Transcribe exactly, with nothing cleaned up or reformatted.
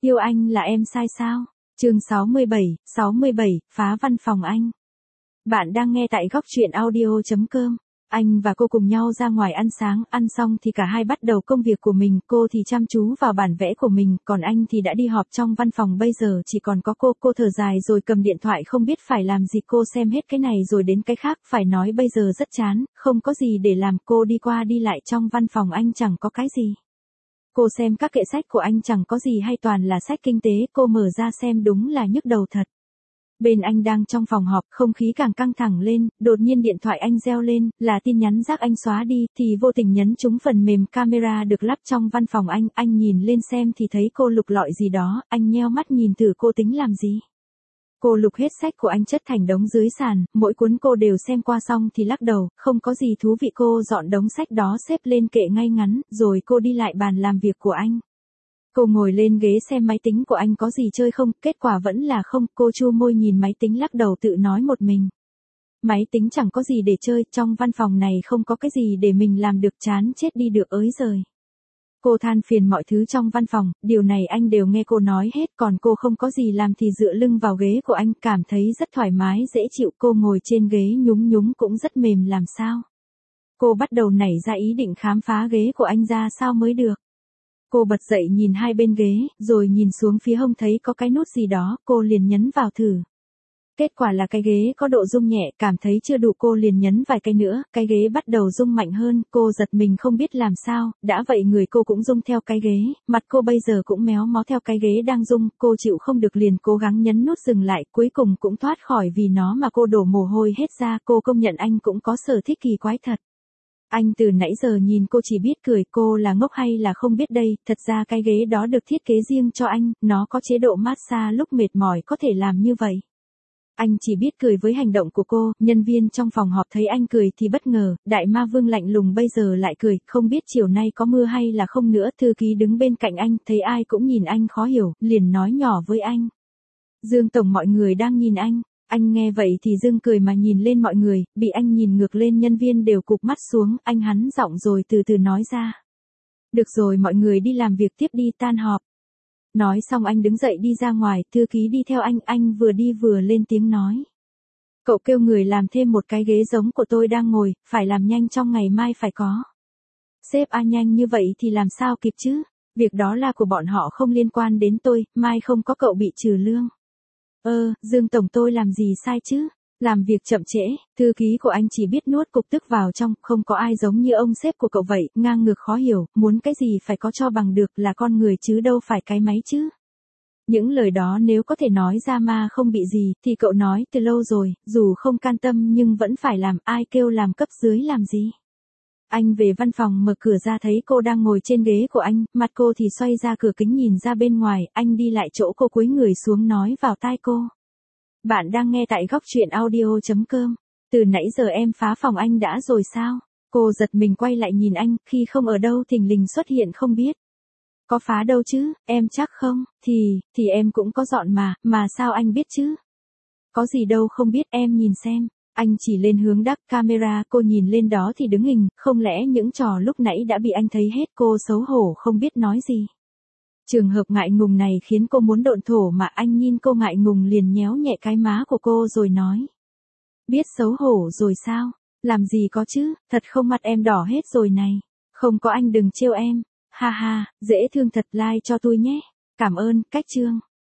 Yêu anh là em sai sao? Chương sáu mươi bảy, sáu mươi bảy, phá văn phòng anh. Bạn đang nghe tại góc truyện audio chấm com. Anh và cô cùng nhau ra ngoài ăn sáng, ăn xong thì cả hai bắt đầu công việc của mình, cô thì chăm chú vào bản vẽ của mình, còn anh thì đã đi họp trong văn phòng bây giờ chỉ còn có cô, cô thở dài rồi cầm điện thoại không biết phải làm gì, cô xem hết cái này rồi đến cái khác, phải nói bây giờ rất chán, không có gì để làm, cô đi qua đi lại trong văn phòng anh chẳng có cái gì. Cô xem các kệ sách của anh chẳng có gì hay toàn là sách kinh tế, cô mở ra xem đúng là nhức đầu thật. Bên anh đang trong phòng họp, không khí càng căng thẳng lên, đột nhiên điện thoại anh reo lên, là tin nhắn rác anh xóa đi, thì vô tình nhấn trúng phần mềm camera được lắp trong văn phòng anh, anh nhìn lên xem thì thấy cô lục lọi gì đó, anh nheo mắt nhìn thử cô tính làm gì. Cô lục hết sách của anh chất thành đống dưới sàn, mỗi cuốn cô đều xem qua xong thì lắc đầu, không có gì thú vị, cô dọn đống sách đó xếp lên kệ ngay ngắn, rồi cô đi lại bàn làm việc của anh. Cô ngồi lên ghế xem máy tính của anh có gì chơi không, kết quả vẫn là không, cô chu môi nhìn máy tính lắc đầu tự nói một mình. Máy tính chẳng có gì để chơi, trong văn phòng này không có cái gì để mình làm được, chán chết đi được ới giời. Cô than phiền mọi thứ trong văn phòng, điều này anh đều nghe cô nói hết, còn cô không có gì làm thì dựa lưng vào ghế của anh, cảm thấy rất thoải mái dễ chịu, cô ngồi trên ghế nhúng nhúng cũng rất mềm làm sao. Cô bắt đầu nảy ra ý định khám phá ghế của anh ra sao mới được. Cô bật dậy nhìn hai bên ghế, rồi nhìn xuống phía hông thấy có cái nút gì đó, cô liền nhấn vào thử. Kết quả là cái ghế có độ rung nhẹ, cảm thấy chưa đủ cô liền nhấn vài cái nữa, cái ghế bắt đầu rung mạnh hơn, cô giật mình không biết làm sao, đã vậy người cô cũng rung theo cái ghế, mặt cô bây giờ cũng méo mó theo cái ghế đang rung, cô chịu không được liền cố gắng nhấn nút dừng lại, cuối cùng cũng thoát khỏi vì nó mà cô đổ mồ hôi hết ra, cô công nhận anh cũng có sở thích kỳ quái thật. Anh từ nãy giờ nhìn cô chỉ biết cười, cô là ngốc hay là không biết đây, thật ra cái ghế đó được thiết kế riêng cho anh, nó có chế độ massage lúc mệt mỏi có thể làm như vậy. Anh chỉ biết cười với hành động của cô, nhân viên trong phòng họp thấy anh cười thì bất ngờ, đại ma vương lạnh lùng bây giờ lại cười, không biết chiều nay có mưa hay là không nữa, thư ký đứng bên cạnh anh, thấy ai cũng nhìn anh khó hiểu, liền nói nhỏ với anh. Dương tổng, mọi người đang nhìn anh. Anh nghe vậy thì dưng cười mà nhìn lên mọi người, bị anh nhìn ngược lên nhân viên đều cụp mắt xuống, anh hắn giọng rồi từ từ nói ra. Được rồi, mọi người đi làm việc tiếp đi, tan họp. Nói xong anh đứng dậy đi ra ngoài, thư ký đi theo anh, anh vừa đi vừa lên tiếng nói. Cậu kêu người làm thêm một cái ghế giống của tôi đang ngồi, phải làm nhanh trong ngày mai phải có. Sếp à, nhanh như vậy thì làm sao kịp chứ, việc đó là của bọn họ không liên quan đến tôi, mai không có cậu bị trừ lương. Ơ, Dương tổng, tôi làm gì sai chứ? Làm việc chậm trễ, thư ký của anh chỉ biết nuốt cục tức vào trong, không có ai giống như ông sếp của cậu vậy, ngang ngược khó hiểu, muốn cái gì phải có cho bằng được, là con người chứ đâu phải cái máy chứ. Những lời đó nếu có thể nói ra mà không bị gì, thì cậu nói từ lâu rồi, dù không can tâm nhưng vẫn phải làm, ai kêu làm cấp dưới làm gì. Anh về văn phòng mở cửa ra thấy cô đang ngồi trên ghế của anh, mặt cô thì xoay ra cửa kính nhìn ra bên ngoài, anh đi lại chỗ cô cúi người xuống nói vào tai cô. Bạn đang nghe tại góc truyện audio chấm com. Từ nãy giờ em phá phòng anh đã rồi sao? Cô giật mình quay lại nhìn anh, khi không ở đâu thình lình xuất hiện không biết. Có phá đâu chứ, em chắc không, thì, thì em cũng có dọn mà, mà sao anh biết chứ? Có gì đâu không biết, em nhìn xem. Anh chỉ lên hướng đắp camera, cô nhìn lên đó thì đứng hình, không lẽ những trò lúc nãy đã bị anh thấy hết, cô xấu hổ không biết nói gì. Trường hợp ngại ngùng này khiến cô muốn độn thổ mà anh nhìn cô ngại ngùng liền nhéo nhẹ cái má của cô rồi nói. Biết xấu hổ rồi sao, làm gì có chứ, thật không, mặt em đỏ hết rồi này. Không có, anh đừng trêu em, ha ha, dễ thương thật, like cho tôi nhé. Cảm ơn, cách chương.